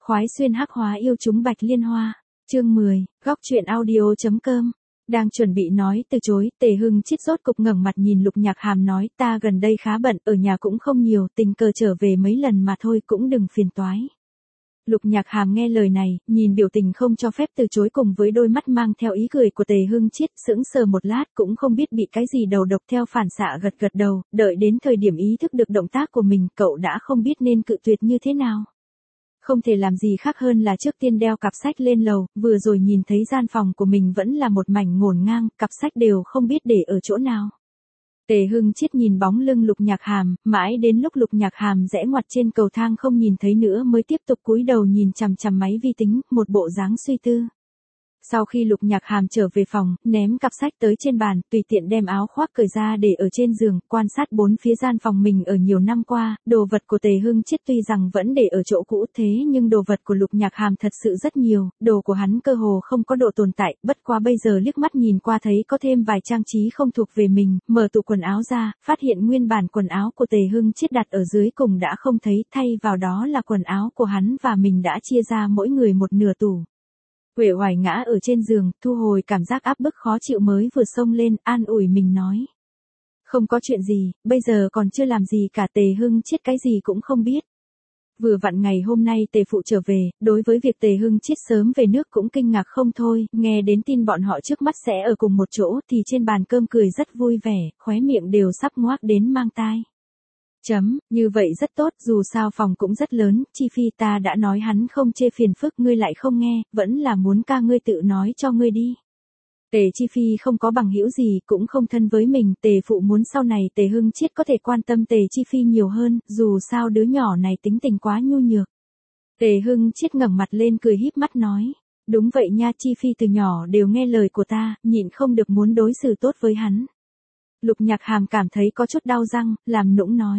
khoái xuyên hắc hóa yêu chúng bạch liên hoa. Chương 10, góc truyện audio.com. Đang chuẩn bị nói từ chối, Tề Hưng Chiết rốt cục ngẩng mặt nhìn Lục Nhạc Hàm nói, ta gần đây khá bận, ở nhà cũng không nhiều, tình cờ trở về mấy lần mà thôi, cũng đừng phiền toái. Lục Nhạc Hàm nghe lời này, nhìn biểu tình không cho phép từ chối cùng với đôi mắt mang theo ý cười của Tề Hưng Chiết, sững sờ một lát cũng không biết bị cái gì đầu độc, theo phản xạ gật gật đầu, đợi đến thời điểm ý thức được động tác của mình, cậu đã không biết nên cự tuyệt như thế nào. Không thể làm gì khác hơn là trước tiên đeo cặp sách lên lầu, vừa rồi nhìn thấy gian phòng của mình vẫn là một mảnh ngổn ngang, cặp sách đều không biết để ở chỗ nào. Tề Hưng Chiết nhìn bóng lưng Lục Nhạc Hàm, mãi đến lúc Lục Nhạc Hàm rẽ ngoặt trên cầu thang không nhìn thấy nữa mới tiếp tục cúi đầu nhìn chằm chằm máy vi tính, một bộ dáng suy tư. Sau khi Lục Nhạc Hàm trở về phòng, ném cặp sách tới trên bàn, tùy tiện đem áo khoác cởi ra để ở trên giường, quan sát bốn phía gian phòng mình ở nhiều năm qua, đồ vật của Tề Hưng Chiết tuy rằng vẫn để ở chỗ cũ thế nhưng đồ vật của Lục Nhạc Hàm thật sự rất nhiều, đồ của hắn cơ hồ không có độ tồn tại, bất quá bây giờ liếc mắt nhìn qua thấy có thêm vài trang trí không thuộc về mình, mở tủ quần áo ra, phát hiện nguyên bản quần áo của Tề Hưng Chiết đặt ở dưới cùng đã không thấy, thay vào đó là quần áo của hắn và mình đã chia ra mỗi người một nửa tủ. Uể oải ngã ở trên giường, thu hồi cảm giác áp bức khó chịu mới vừa xông lên, an ủi mình nói. Không có chuyện gì, bây giờ còn chưa làm gì cả. Tề Hưng Chiết cái gì cũng không biết. Vừa vặn ngày hôm nay Tề phụ trở về, đối với việc Tề Hưng Chiết sớm về nước cũng kinh ngạc không thôi, nghe đến tin bọn họ trước mắt sẽ ở cùng một chỗ thì trên bàn cơm cười rất vui vẻ, khóe miệng đều sắp ngoác đến mang tai. Như vậy rất tốt, dù sao phòng cũng rất lớn, Chi Phi ta đã nói hắn không chê phiền phức, ngươi lại không nghe, vẫn là muốn ca ngươi tự nói cho ngươi đi. Tề Chi Phi không có bằng hữu gì, cũng không thân với mình, Tề phụ muốn sau này Tề Hưng Chiết có thể quan tâm Tề Chi Phi nhiều hơn, dù sao đứa nhỏ này tính tình quá nhu nhược. Tề Hưng Chiết ngẩng mặt lên cười híp mắt nói, đúng vậy nha, Chi Phi từ nhỏ đều nghe lời của ta, nhịn không được muốn đối xử tốt với hắn. Lục Nhạc Hàm cảm thấy có chút đau răng, làm nũng nói.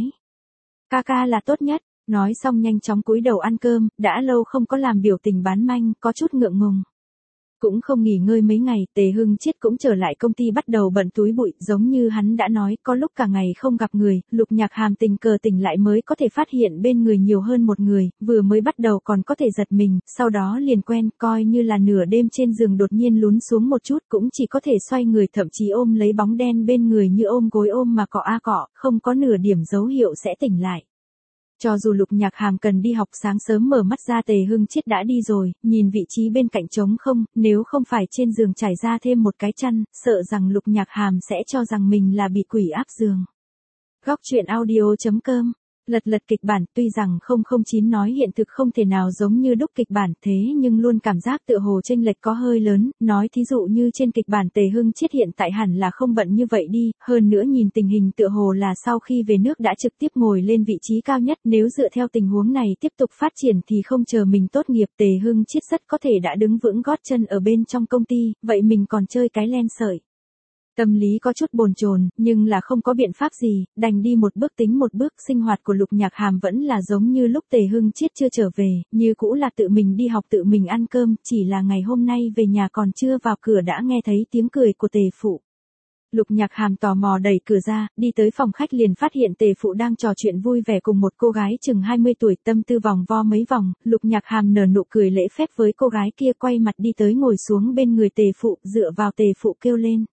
Ca ca là tốt nhất, nói xong nhanh chóng cúi đầu ăn cơm, đã lâu không có làm biểu tình bán manh, có chút ngượng ngùng. Cũng không nghỉ ngơi mấy ngày, Tề Hưng Chiết cũng trở lại công ty bắt đầu bận túi bụi, giống như hắn đã nói, có lúc cả ngày không gặp người, Lục Nhạc Hàm tình cờ tỉnh lại mới có thể phát hiện bên người nhiều hơn một người, vừa mới bắt đầu còn có thể giật mình, sau đó liền quen, coi như là nửa đêm trên giường đột nhiên lún xuống một chút cũng chỉ có thể xoay người, thậm chí ôm lấy bóng đen bên người như ôm gối ôm mà cọ a cọ, không có nửa điểm dấu hiệu sẽ tỉnh lại. Cho dù Lục Nhạc Hàm cần đi học, sáng sớm mở mắt ra Tề Hưng Chiết đã đi rồi, nhìn vị trí bên cạnh trống không, nếu không phải trên giường trải ra thêm một cái chăn, sợ rằng Lục Nhạc Hàm sẽ cho rằng mình là bị quỷ áp giường. Góc truyện audio.com. Lật kịch bản, tuy rằng 009 nói hiện thực không thể nào giống như đúc kịch bản thế nhưng luôn cảm giác tựa hồ chênh lệch có hơi lớn, nói thí dụ như trên kịch bản Tề Hưng Chiết hiện tại hẳn là không bận như vậy đi, hơn nữa nhìn tình hình tựa hồ là sau khi về nước đã trực tiếp ngồi lên vị trí cao nhất, nếu dựa theo tình huống này tiếp tục phát triển thì không chờ mình tốt nghiệp Tề Hưng Chiết rất có thể đã đứng vững gót chân ở bên trong công ty, vậy mình còn chơi cái len sợi. Tâm lý có chút bồn chồn, nhưng là không có biện pháp gì, đành đi một bước tính một bước. Sinh hoạt của Lục Nhạc Hàm vẫn là giống như lúc Tề Hưng Chiết chưa trở về, như cũ là tự mình đi học tự mình ăn cơm, chỉ là ngày hôm nay về nhà còn chưa vào cửa đã nghe thấy tiếng cười của Tề phụ. Lục Nhạc Hàm tò mò đẩy cửa ra, đi tới phòng khách liền phát hiện Tề phụ đang trò chuyện vui vẻ cùng một cô gái chừng 20 tuổi, tâm tư vòng vo mấy vòng, Lục Nhạc Hàm nở nụ cười lễ phép với cô gái kia, quay mặt đi tới ngồi xuống bên người Tề phụ, dựa vào Tề phụ kêu lên.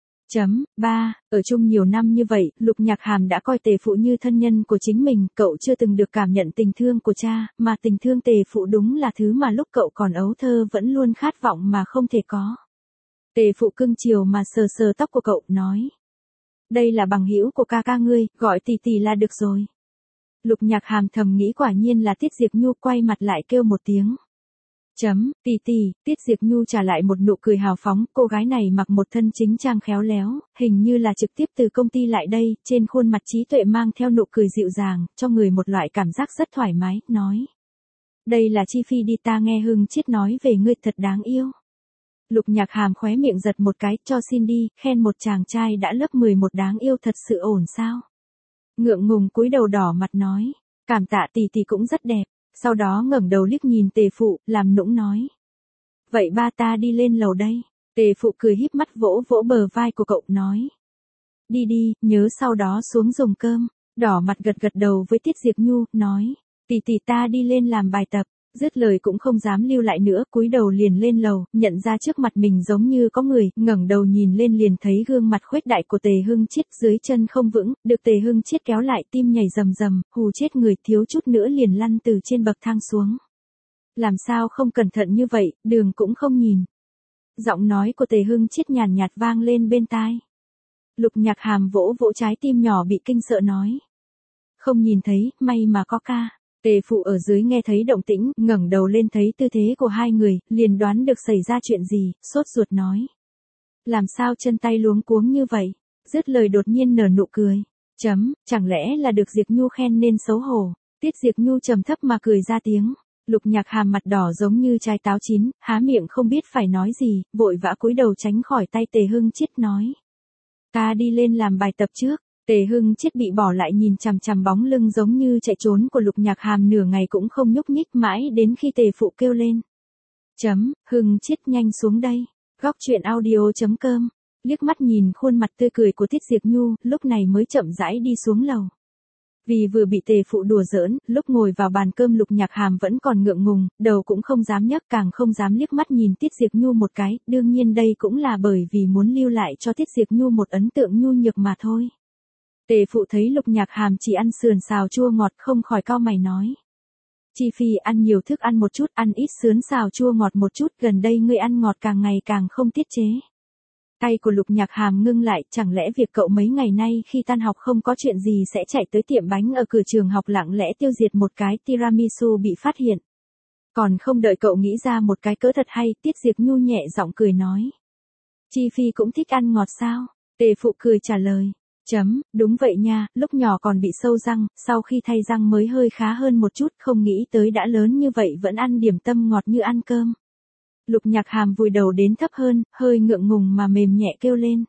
Ở chung nhiều năm như vậy, Lục Nhạc Hàm đã coi Tề phụ như thân nhân của chính mình, cậu chưa từng được cảm nhận tình thương của cha, mà tình thương Tề phụ đúng là thứ mà lúc cậu còn ấu thơ vẫn luôn khát vọng mà không thể có. Tề phụ cưng chiều mà sờ sờ tóc của cậu, nói. Đây là bằng hữu của ca ca ngươi, gọi tỷ tỷ là được rồi. Lục Nhạc Hàm thầm nghĩ quả nhiên là Tiết Diệp Nhu, quay mặt lại kêu một tiếng. Tỷ tỷ, Tiết Diệp Nhu trả lại một nụ cười hào phóng, cô gái này mặc một thân chính trang khéo léo, hình như là trực tiếp từ công ty lại đây, trên khuôn mặt trí tuệ mang theo nụ cười dịu dàng, cho người một loại cảm giác rất thoải mái, nói. Đây là Chi Phi đi, ta nghe Hưng Chiết nói về ngươi thật đáng yêu. Lục Nhạc Hàm khóe miệng giật một cái, cho xin đi, khen một chàng trai đã lớp 11 đáng yêu thật sự ổn sao. Ngượng ngùng cúi đầu đỏ mặt nói, cảm tạ tỷ tỷ cũng rất đẹp. Sau đó ngẩng đầu liếc nhìn Tề phụ, làm nũng nói. Vậy ba ta đi lên lầu đây. Tề phụ cười híp mắt vỗ vỗ bờ vai của cậu, nói. Đi đi, nhớ sau đó xuống dùng cơm. Đỏ mặt gật gật đầu với Tiết Diệp Nhu, nói. Tỷ tỷ ta đi lên làm bài tập. Dứt lời cũng không dám lưu lại nữa, cúi đầu liền lên lầu, nhận ra trước mặt mình giống như có người, ngẩng đầu nhìn lên liền thấy gương mặt khuếch đại của Tề Hưng Chiết dưới chân không vững, được Tề Hưng Chiết kéo lại, tim nhảy rầm rầm, hù chết người, thiếu chút nữa liền lăn từ trên bậc thang xuống. Làm sao không cẩn thận như vậy, đường cũng không nhìn. Giọng nói của Tề Hưng Chiết nhàn nhạt vang lên bên tai. Lục Nhạc Hàm vỗ vỗ trái tim nhỏ bị kinh sợ nói. Không nhìn thấy, may mà có ca. Tề phụ ở dưới nghe thấy động tĩnh, ngẩng đầu lên thấy tư thế của hai người, liền đoán được xảy ra chuyện gì, sốt ruột nói. Làm sao chân tay luống cuống như vậy? Dứt lời đột nhiên nở nụ cười. Chẳng lẽ là được Diệp Nhu khen nên xấu hổ? Tiết Diệp Nhu trầm thấp mà cười ra tiếng. Lục Nhạc Hàm mặt đỏ giống như trái táo chín, há miệng không biết phải nói gì, vội vã cúi đầu tránh khỏi tay Tề Hưng Chiết nói. Ta đi lên làm bài tập trước. Tề Hưng Chiết bị bỏ lại nhìn chằm chằm bóng lưng giống như chạy trốn của Lục Nhạc Hàm nửa ngày cũng không nhúc nhích mãi đến khi Tề phụ kêu lên. Hưng Chiết nhanh xuống đây. Góc truyện audio.com. Liếc mắt nhìn khuôn mặt tươi cười của Tiết Diệp Nhu, lúc này mới chậm rãi đi xuống lầu. Vì vừa bị Tề phụ đùa giỡn, lúc ngồi vào bàn cơm Lục Nhạc Hàm vẫn còn ngượng ngùng, đầu cũng không dám nhấc, càng không dám liếc mắt nhìn Tiết Diệp Nhu một cái, đương nhiên đây cũng là bởi vì muốn lưu lại cho Tiết Diệp Nhu một ấn tượng nhu nhược mà thôi. Tề phụ thấy Lục Nhạc Hàm chỉ ăn sườn xào chua ngọt không khỏi cau mày nói. Chi Phi ăn nhiều thức ăn một chút, ăn ít sườn xào chua ngọt một chút, gần đây ngươi ăn ngọt càng ngày càng không tiết chế. Tay của Lục Nhạc Hàm ngưng lại, chẳng lẽ việc cậu mấy ngày nay khi tan học không có chuyện gì sẽ chạy tới tiệm bánh ở cửa trường học lặng lẽ tiêu diệt một cái tiramisu bị phát hiện. Còn không đợi cậu nghĩ ra một cái cớ thật hay, Tiết Diệp Nhu nhẹ giọng cười nói. Chi Phi cũng thích ăn ngọt sao? Tề phụ cười trả lời. Đúng vậy nha, lúc nhỏ còn bị sâu răng, sau khi thay răng mới hơi khá hơn một chút, không nghĩ tới đã lớn như vậy vẫn ăn điểm tâm ngọt như ăn cơm. Lục Nhạc Hàm vùi đầu đến thấp hơn, hơi ngượng ngùng mà mềm nhẹ kêu lên.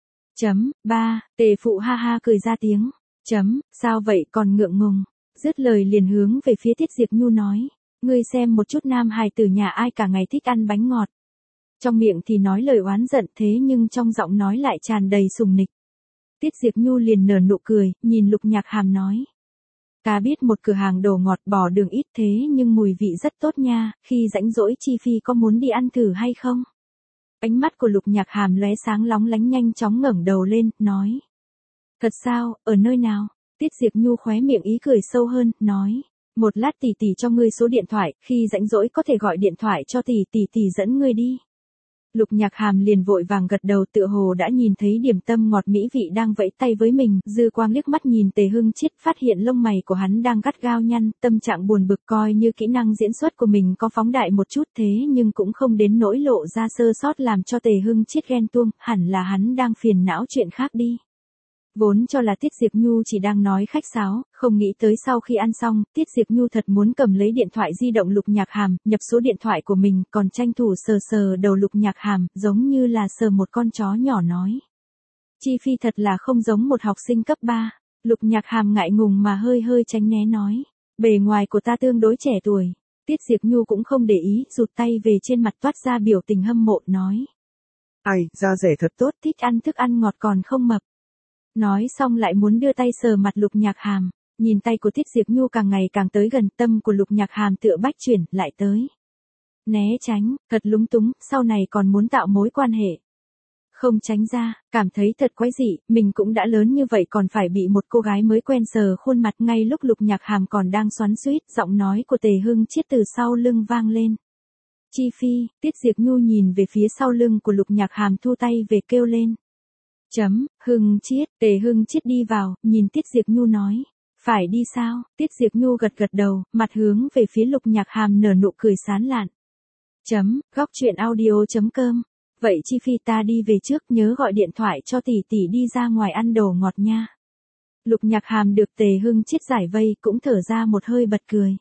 Tề phụ ha ha cười ra tiếng. Sao vậy còn ngượng ngùng? Dứt lời liền hướng về phía Tiết Diệp Nhu nói. Ngươi xem một chút nam hài tử nhà ai cả ngày thích ăn bánh ngọt. Trong miệng thì nói lời oán giận thế nhưng trong giọng nói lại tràn đầy sùng nịch. Tiết Diệp Nhu liền nở nụ cười, nhìn Lục Nhạc Hàm nói. Ta biết một cửa hàng đồ ngọt bỏ đường ít thế nhưng mùi vị rất tốt nha, khi rảnh rỗi Chi Phi có muốn đi ăn thử hay không? Ánh mắt của Lục Nhạc Hàm lóe sáng lóng lánh nhanh chóng ngẩng đầu lên, nói. Thật sao, ở nơi nào? Tiết Diệp Nhu khóe miệng ý cười sâu hơn, nói. Một lát tỷ tỷ cho ngươi số điện thoại, khi rảnh rỗi có thể gọi điện thoại cho tỷ dẫn ngươi đi. Lục Nhạc Hàm liền vội vàng gật đầu tựa hồ đã nhìn thấy điểm tâm ngọt mỹ vị đang vẫy tay với mình, dư quang liếc mắt nhìn Tề Hưng Chiết phát hiện lông mày của hắn đang gắt gao nhăn, tâm trạng buồn bực coi như kỹ năng diễn xuất của mình có phóng đại một chút thế nhưng cũng không đến nỗi lộ ra sơ sót làm cho Tề Hưng Chiết ghen tuông, hẳn là hắn đang phiền não chuyện khác đi. Vốn cho là Tiết Diệp Nhu chỉ đang nói khách sáo, không nghĩ tới sau khi ăn xong, Tiết Diệp Nhu thật muốn cầm lấy điện thoại di động Lục Nhạc Hàm, nhập số điện thoại của mình, còn tranh thủ sờ đầu Lục Nhạc Hàm, giống như là sờ một con chó nhỏ nói. Chi Phi thật là không giống một học sinh cấp 3, Lục Nhạc Hàm ngại ngùng mà hơi tránh né nói. Bề ngoài của ta tương đối trẻ tuổi. Tiết Diệp Nhu cũng không để ý, rụt tay về trên mặt toát ra biểu tình hâm mộ nói. Ai, da rẻ thật tốt, thích ăn thức ăn ngọt còn không mập. Nói xong lại muốn đưa tay sờ mặt Lục Nhạc Hàm, nhìn tay của Tiết Diệp Nhu càng ngày càng tới gần, tâm của Lục Nhạc Hàm tựa bách chuyển lại tới. Né tránh, thật lúng túng, sau này còn muốn tạo mối quan hệ. Không tránh ra, cảm thấy thật quái dị, mình cũng đã lớn như vậy còn phải bị một cô gái mới quen sờ khuôn mặt ngay lúc Lục Nhạc Hàm còn đang xoắn xuýt, giọng nói của Tề Hưng Chiết từ sau lưng vang lên. Chi Phi, Tiết Diệp Nhu nhìn về phía sau lưng của Lục Nhạc Hàm thu tay về kêu lên. Hưng Chiết, Tề Hưng Chiết đi vào, nhìn Tiết Diệp Nhu nói. Phải đi sao? Tiết Diệp Nhu gật đầu, mặt hướng về phía Lục Nhạc Hàm nở nụ cười sán lạn. Góc truyện audio.com. Vậy Chi Phi ta đi về trước, nhớ gọi điện thoại cho tỷ đi ra ngoài ăn đồ ngọt nha. Lục Nhạc Hàm được Tề Hưng Chiết giải vây cũng thở ra một hơi bật cười.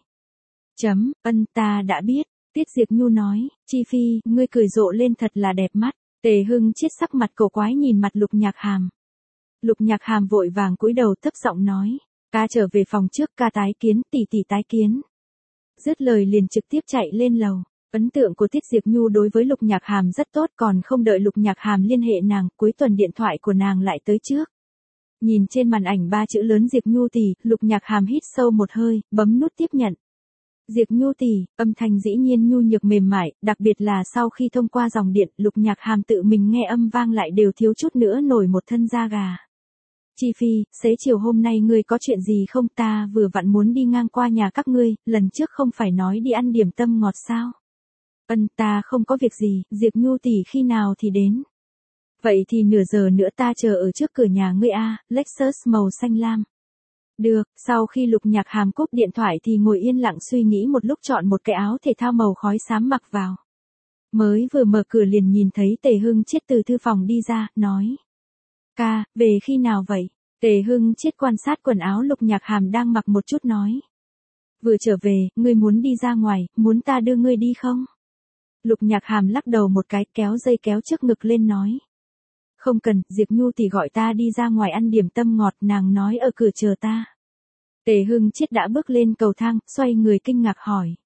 Ta đã biết, Tiết Diệp Nhu nói, Chi Phi, ngươi cười rộ lên thật là đẹp mắt. Tề Hưng Chiết sắc mặt cổ quái nhìn mặt Lục Nhạc Hàm. Lục Nhạc Hàm vội vàng cúi đầu thấp giọng nói, ca trở về phòng trước, ca tái kiến, tỷ tái kiến. Dứt lời liền trực tiếp chạy lên lầu. Ấn tượng của Tiết Diệp Nhu đối với Lục Nhạc Hàm rất tốt, còn không đợi Lục Nhạc Hàm liên hệ nàng, cuối tuần điện thoại của nàng lại tới trước. Nhìn trên màn ảnh 3 chữ lớn Diệp Nhu tỷ, Lục Nhạc Hàm hít sâu một hơi, bấm nút tiếp nhận. Diệp Nhu tỷ, âm thanh dĩ nhiên nhu nhược mềm mại, đặc biệt là sau khi thông qua dòng điện, Lục Nhạc Hàm tự mình nghe âm vang lại đều thiếu chút nữa nổi một thân da gà. Chi Phi, xế chiều hôm nay ngươi có chuyện gì không, ta vừa vặn muốn đi ngang qua nhà các ngươi, lần trước không phải nói đi ăn điểm tâm ngọt sao? Ta không có việc gì, Diệp Nhu tỷ khi nào thì đến. Vậy thì nửa giờ nữa ta chờ ở trước cửa nhà ngươi a, Lexus màu xanh lam. Được, sau khi Lục Nhạc Hàm cúp điện thoại thì ngồi yên lặng suy nghĩ một lúc chọn một cái áo thể thao màu khói xám mặc vào. Mới vừa mở cửa liền nhìn thấy Tề Hưng Chiết từ thư phòng đi ra, nói. Ca, về khi nào vậy? Tề Hưng Chiết quan sát quần áo Lục Nhạc Hàm đang mặc một chút nói. Vừa trở về, ngươi muốn đi ra ngoài, muốn ta đưa ngươi đi không? Lục Nhạc Hàm lắc đầu một cái, kéo dây kéo trước ngực lên nói. Không cần, Diệp Nhu tỷ gọi ta đi ra ngoài ăn điểm tâm ngọt, nàng nói ở cửa chờ ta. Tề Hưng Chiết đã bước lên cầu thang, xoay người kinh ngạc hỏi.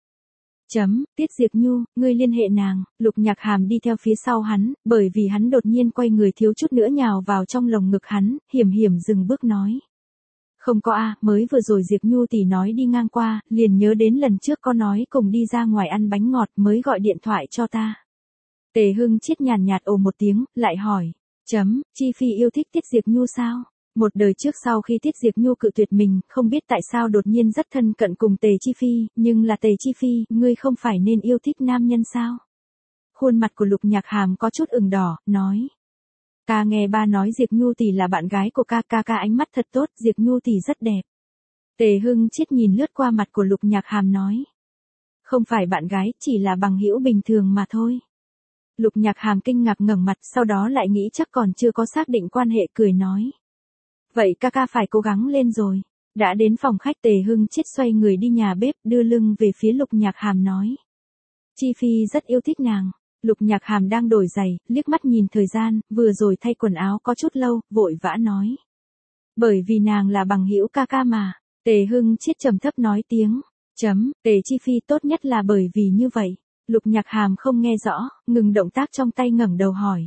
Tiết Diệp Nhu, ngươi liên hệ nàng. Lục Nhạc Hàm đi theo phía sau hắn, bởi vì hắn đột nhiên quay người thiếu chút nữa nhào vào trong lồng ngực hắn, hiểm hiểm dừng bước nói. Không có mới vừa rồi Diệp Nhu tỷ nói đi ngang qua, liền nhớ đến lần trước có nói cùng đi ra ngoài ăn bánh ngọt mới gọi điện thoại cho ta. Tề Hưng Chiết nhàn nhạt ồ một tiếng, lại hỏi. Chi Phi yêu thích Tiết Diệp Nhu sao? Một đời trước sau khi Tiết Diệp Nhu cự tuyệt mình, không biết tại sao đột nhiên rất thân cận cùng Tề Chi Phi, nhưng là Tề Chi Phi, ngươi không phải nên yêu thích nam nhân sao? Khuôn mặt của Lục Nhạc Hàm có chút ửng đỏ, nói. Ca nghe ba nói Diệp Nhu tỷ là bạn gái của ca, ánh mắt thật tốt, Diệp Nhu tỷ rất đẹp. Tề Hưng Chiết nhìn lướt qua mặt của Lục Nhạc Hàm nói. Không phải bạn gái, chỉ là bằng hữu bình thường mà thôi. Lục Nhạc Hàm kinh ngạc ngẩng mặt, sau đó lại nghĩ chắc còn chưa có xác định quan hệ, cười nói. Vậy ca phải cố gắng lên rồi. Đã đến phòng khách, Tề Hưng Chiết xoay người đi nhà bếp, đưa lưng về phía Lục Nhạc Hàm nói. Chi Phi rất yêu thích nàng. Lục Nhạc Hàm đang đổi giày, liếc mắt nhìn thời gian, vừa rồi thay quần áo có chút lâu, vội vã nói. Bởi vì nàng là bằng hữu ca mà. Tề Hưng Chiết trầm thấp nói tiếng. Tề Chi Phi tốt nhất là bởi vì như vậy. Lục Nhạc Hàm không nghe rõ, ngừng động tác trong tay ngẩng đầu hỏi.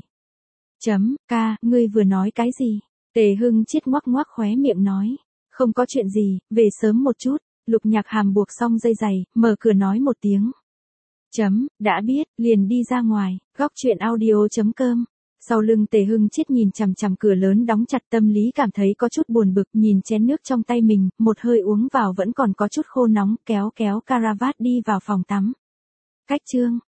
Ca, ngươi vừa nói cái gì? Tề Hưng Chiết ngoắc ngoắc khóe miệng nói. Không có chuyện gì, về sớm một chút. Lục Nhạc Hàm buộc xong dây giày, mở cửa nói một tiếng. Đã biết, liền đi ra ngoài. Góc truyện audio.com. Sau lưng Tề Hưng Chiết nhìn chằm chằm cửa lớn đóng chặt, tâm lý cảm thấy có chút buồn bực, nhìn chén nước trong tay mình, một hơi uống vào vẫn còn có chút khô nóng, kéo caravat đi vào phòng tắm. Cách chương